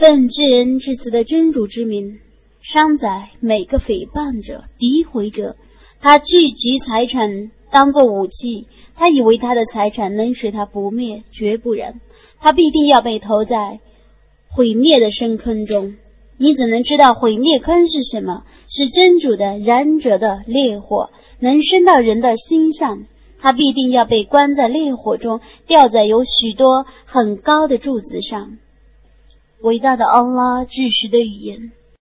奉至恩至慈的真主之名，伤宰每个诽谤者、诋毁者。他聚集财产当作武器，他以为他的财产能使他不灭，绝不然，他必定要被投在毁灭的深坑中。你怎能知道毁灭坑是什么？是真主的燃者的烈火，能升到人的心上，他必定要被关在烈火中，吊在有许多很高的柱子上。伟大的安拉至实的语言。